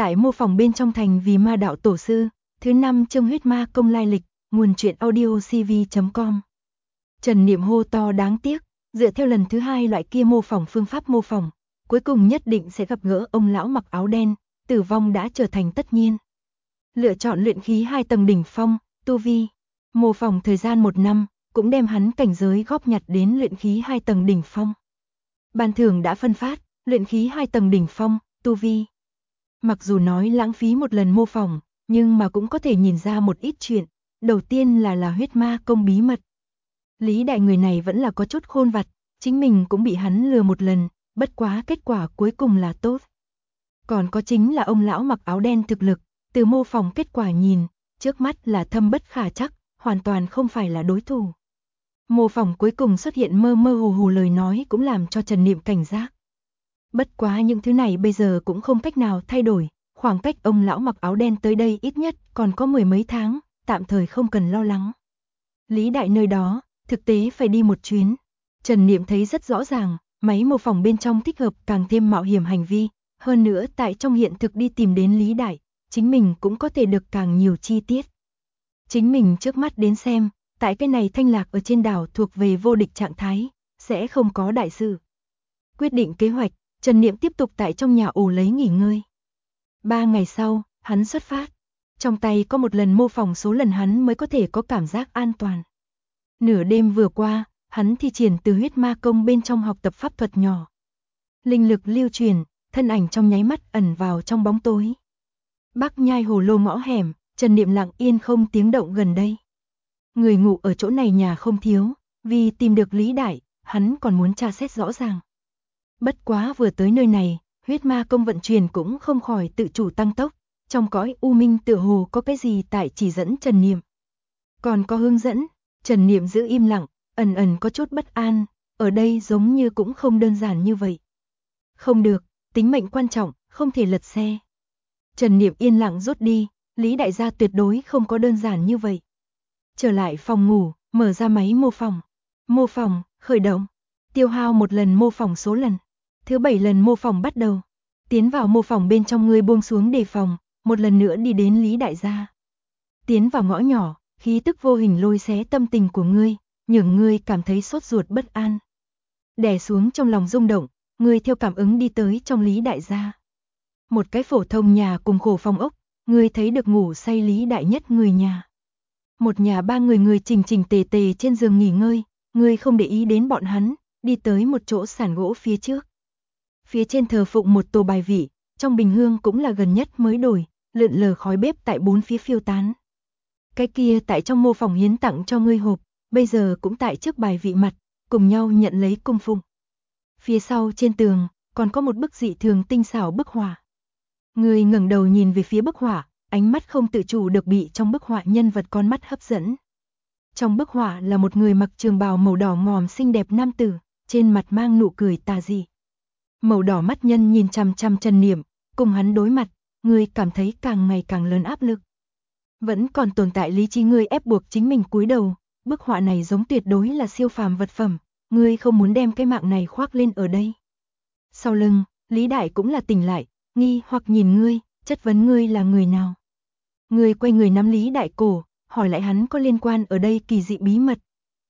Tại mô phỏng bên trong thành vì ma đạo tổ sư, thứ 5 chương huyết ma công lai lịch, nguồn truyện audio cv.com. Trần Niệm hô to đáng tiếc, dựa theo lần thứ 2 loại kia mô phỏng phương pháp mô phỏng, cuối cùng nhất định sẽ gặp gỡ ông lão mặc áo đen, tử vong đã trở thành tất nhiên. Lựa chọn luyện khí 2 tầng đỉnh phong, tu vi, mô phỏng thời gian 1 năm, cũng đem hắn cảnh giới góp nhặt đến luyện khí 2 tầng đỉnh phong. Ban thưởng đã phân phát, luyện khí 2 tầng đỉnh phong, tu vi. Mặc dù nói lãng phí một lần mô phỏng, nhưng mà cũng có thể nhìn ra một ít chuyện. Đầu tiên là huyết ma công bí mật. Lý Đại người này vẫn là có chút khôn vặt, chính mình cũng bị hắn lừa một lần, bất quá kết quả cuối cùng là tốt. Còn có chính là ông lão mặc áo đen thực lực, từ mô phỏng kết quả nhìn, trước mắt là thâm bất khả trắc, hoàn toàn không phải là đối thủ. Mô phỏng cuối cùng xuất hiện mơ mơ hồ hồ lời nói cũng làm cho Trần Niệm cảnh giác. Bất quá những thứ này bây giờ cũng không cách nào thay đổi, khoảng cách ông lão mặc áo đen tới đây ít nhất còn có 10 mấy tháng, tạm thời không cần lo lắng. Lý Đại nơi đó, thực tế phải đi một chuyến. Trần Niệm thấy rất rõ ràng, máy mô phỏng bên trong thích hợp càng thêm mạo hiểm hành vi, hơn nữa tại trong hiện thực đi tìm đến Lý Đại, chính mình cũng có thể được càng nhiều chi tiết. Chính mình trước mắt đến xem, tại cái này thanh lạc ở trên đảo thuộc về vô địch trạng thái, sẽ không có đại sự. Quyết định kế hoạch, Trần Niệm tiếp tục tại trong nhà ổ lấy nghỉ ngơi. 3 ngày sau, hắn xuất phát. Trong tay có một lần mô phỏng số lần hắn mới có thể có cảm giác an toàn. Nửa đêm vừa qua, hắn thi triển từ huyết ma công bên trong học tập pháp thuật nhỏ. Linh lực lưu truyền, thân ảnh trong nháy mắt ẩn vào trong bóng tối. Bắc Nhai hồ lô ngõ hẻm, Trần Niệm lặng yên không tiếng động gần đây. Người ngủ ở chỗ này nhà không thiếu, vì tìm được Lý Đại, hắn còn muốn tra xét rõ ràng. Bất quá vừa tới nơi này, huyết ma công vận chuyển cũng không khỏi tự chủ tăng tốc, trong cõi u minh tựa hồ có cái gì tại chỉ dẫn Trần Niệm. Còn có hướng dẫn, Trần Niệm giữ im lặng, ẩn ẩn có chút bất an, ở đây giống như cũng không đơn giản như vậy. Không được, tính mệnh quan trọng, không thể lật xe. Trần Niệm yên lặng rút đi, Lý Đại gia tuyệt đối không có đơn giản như vậy. Trở lại phòng ngủ, mở ra máy mô phỏng. Mô phỏng, khởi động, tiêu hao một lần mô phỏng số lần. Thứ 7 lần mô phỏng bắt đầu. Tiến vào mô phỏng bên trong ngươi buông xuống đề phòng, một lần nữa đi đến Lý Đại gia. Tiến vào ngõ nhỏ, khí tức vô hình lôi xé tâm tình của ngươi, nhường ngươi cảm thấy sốt ruột bất an. Đè xuống trong lòng rung động, ngươi theo cảm ứng đi tới trong Lý Đại gia. Một cái phổ thông nhà cùng khổ phòng ốc, ngươi thấy được ngủ say Lý Đại nhất người nhà. Một nhà 3 người người chỉnh chỉnh tề tề trên giường nghỉ ngơi, ngươi không để ý đến bọn hắn, đi tới một chỗ sàn gỗ phía trước. Phía trên thờ phụng một tô bài vị, trong bình hương cũng là gần nhất mới đổi, lượn lờ khói bếp tại bốn phía phiêu tán. Cái kia tại trong mô phỏng hiến tặng cho ngươi hộp, bây giờ cũng tại trước bài vị mặt, cùng nhau nhận lấy cung phụng. Phía sau trên tường, còn có một bức dị thường tinh xảo bức họa. Ngươi ngẩng đầu nhìn về phía bức họa, ánh mắt không tự chủ được bị trong bức họa nhân vật con mắt hấp dẫn. Trong bức họa là một người mặc trường bào màu đỏ ngòm xinh đẹp nam tử, trên mặt mang nụ cười tà dị. Màu đỏ mắt nhân nhìn chằm chằm Trần Niệm, cùng hắn đối mặt, ngươi cảm thấy càng ngày càng lớn áp lực. Vẫn còn tồn tại lý trí ngươi ép buộc chính mình cúi đầu, bức họa này giống tuyệt đối là siêu phàm vật phẩm, ngươi không muốn đem cái mạng này khoác lên ở đây. Sau lưng, Lý Đại cũng là tỉnh lại, nghi hoặc nhìn ngươi, chất vấn ngươi là người nào. Ngươi quay người nắm Lý Đại cổ, hỏi lại hắn có liên quan ở đây kỳ dị bí mật.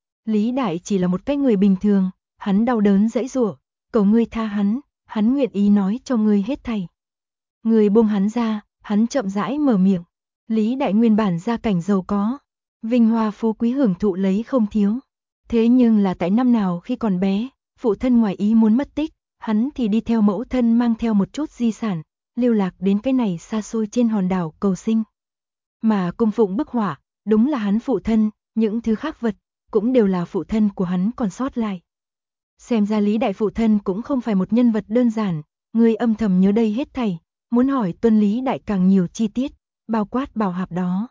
Lý Đại chỉ là một cái người bình thường, hắn đau đớn giãy giụa, cầu ngươi tha hắn nguyện ý nói cho ngươi hết thảy. Ngươi buông hắn ra, hắn chậm rãi mở miệng. Lý Đại nguyên bản gia cảnh giàu có, vinh hoa phú quý hưởng thụ lấy không thiếu. Thế nhưng là tại năm nào khi còn bé, phụ thân ngoài ý muốn mất tích, hắn thì đi theo mẫu thân mang theo một chút di sản, lưu lạc đến cái này xa xôi trên hòn đảo cầu sinh. Mà cung phụng bức họa, đúng là hắn phụ thân, những thứ khác vật, cũng đều là phụ thân của hắn còn sót lại. Xem ra Lý Đại phụ thân cũng không phải một nhân vật đơn giản, ngươi âm thầm nhớ đây hết thảy, muốn hỏi tuân Lý Đại càng nhiều chi tiết, bao quát bảo hạp đó.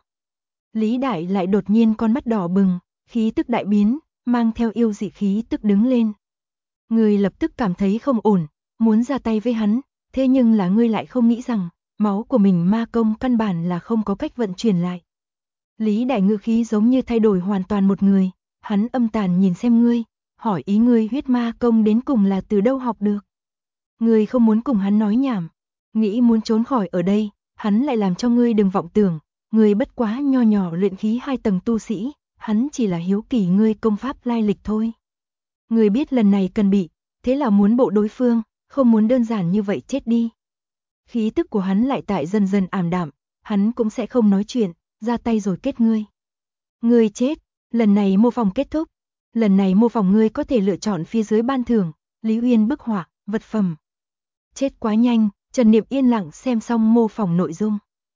Lý Đại lại đột nhiên con mắt đỏ bừng, khí tức đại biến, mang theo yêu dị khí tức đứng lên. Ngươi lập tức cảm thấy không ổn, muốn ra tay với hắn, thế nhưng là ngươi lại không nghĩ rằng, máu của mình ma công căn bản là không có cách vận chuyển lại. Lý Đại ngữ khí giống như thay đổi hoàn toàn một người, hắn âm tàn nhìn xem ngươi, hỏi ý ngươi huyết ma công đến cùng là từ đâu học được. Ngươi không muốn cùng hắn nói nhảm, nghĩ muốn trốn khỏi ở đây, hắn lại làm cho ngươi đừng vọng tưởng, ngươi bất quá nho nhỏ luyện khí 2 tầng tu sĩ, hắn chỉ là hiếu kỳ ngươi công pháp lai lịch thôi. Ngươi biết lần này cần bị, thế là muốn bộ đối phương, không muốn đơn giản như vậy chết đi. Khí tức của hắn lại tại dần dần ảm đạm, hắn cũng sẽ không nói chuyện, ra tay rồi kết ngươi. Ngươi chết, lần này mô phỏng kết thúc. Lần này mô phỏng ngươi có thể lựa chọn phía dưới ban thưởng, Lý Uyên bức họa, vật phẩm. Chết quá nhanh, Trần Niệm yên lặng xem xong mô phỏng nội dung.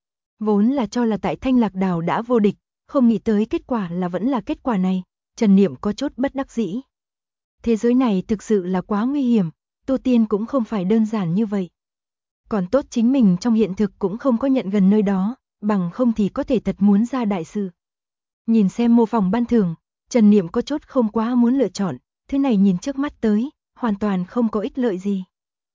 Vốn là cho là tại Thanh Lạc Đảo đã vô địch, không nghĩ tới kết quả là vẫn là kết quả này, Trần Niệm có chút bất đắc dĩ. Thế giới này thực sự là quá nguy hiểm, tu tiên cũng không phải đơn giản như vậy. Còn tốt chính mình trong hiện thực cũng không có nhận gần nơi đó, bằng không thì có thể thật muốn ra đại sự. Nhìn xem mô phỏng ban thưởng, Trần Niệm có chút không quá muốn lựa chọn, thứ này nhìn trước mắt tới, hoàn toàn không có ích lợi gì.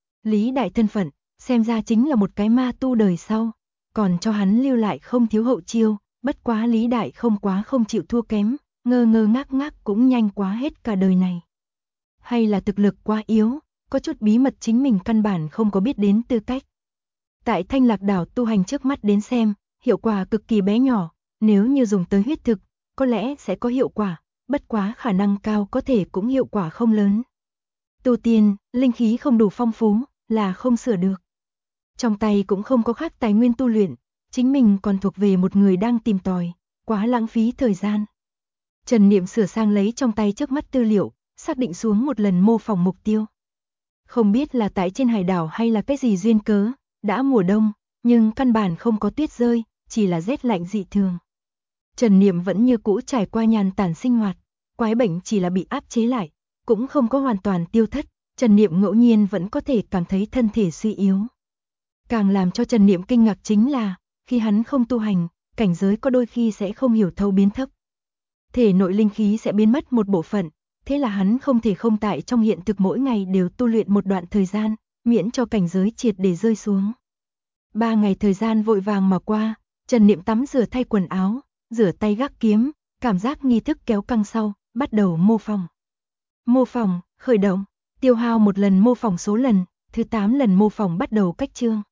Lý đại thân phận, xem ra chính là một cái ma tu đời sau, còn cho hắn lưu lại không thiếu hậu chiêu, bất quá Lý đại không chịu thua kém, ngơ ngơ ngác ngác cũng nhanh quá hết cả đời này. Hay là thực lực quá yếu, có chút bí mật chính mình căn bản không có biết đến tư cách. Tại Thanh Lạc Đảo tu hành trước mắt đến xem, hiệu quả cực kỳ bé nhỏ, nếu như dùng tới huyết thực, có lẽ sẽ có hiệu quả, bất quá khả năng cao có thể cũng hiệu quả không lớn. Tu tiên, linh khí không đủ phong phú, là không sửa được. Trong tay cũng không có khác tài nguyên tu luyện, chính mình còn thuộc về một người đang tìm tòi, quá lãng phí thời gian. Trần Niệm sửa sang lấy trong tay trước mắt tư liệu, xác định xuống một lần mô phỏng mục tiêu. Không biết là tại trên hải đảo hay là cái gì duyên cớ, đã mùa đông, nhưng căn bản không có tuyết rơi, chỉ là rét lạnh dị thường. Trần Niệm vẫn như cũ trải qua nhàn tản sinh hoạt, quái bệnh chỉ là bị áp chế lại, cũng không có hoàn toàn tiêu thất, Trần Niệm ngẫu nhiên vẫn có thể cảm thấy thân thể suy yếu. Càng làm cho Trần Niệm kinh ngạc chính là, khi hắn không tu hành, cảnh giới có đôi khi sẽ không hiểu thấu biến thấp. Thể nội linh khí sẽ biến mất một bộ phận, thế là hắn không thể không tại trong hiện thực mỗi ngày đều tu luyện một đoạn thời gian, miễn cho cảnh giới triệt để rơi xuống. 3 ngày thời gian vội vàng mà qua, Trần Niệm tắm rửa thay quần áo, rửa tay gác kiếm, cảm giác nghi thức kéo căng sau, bắt đầu mô phỏng. Mô phỏng, khởi động, tiêu hao một lần mô phỏng số lần, thứ 8 lần mô phỏng bắt đầu cách chương.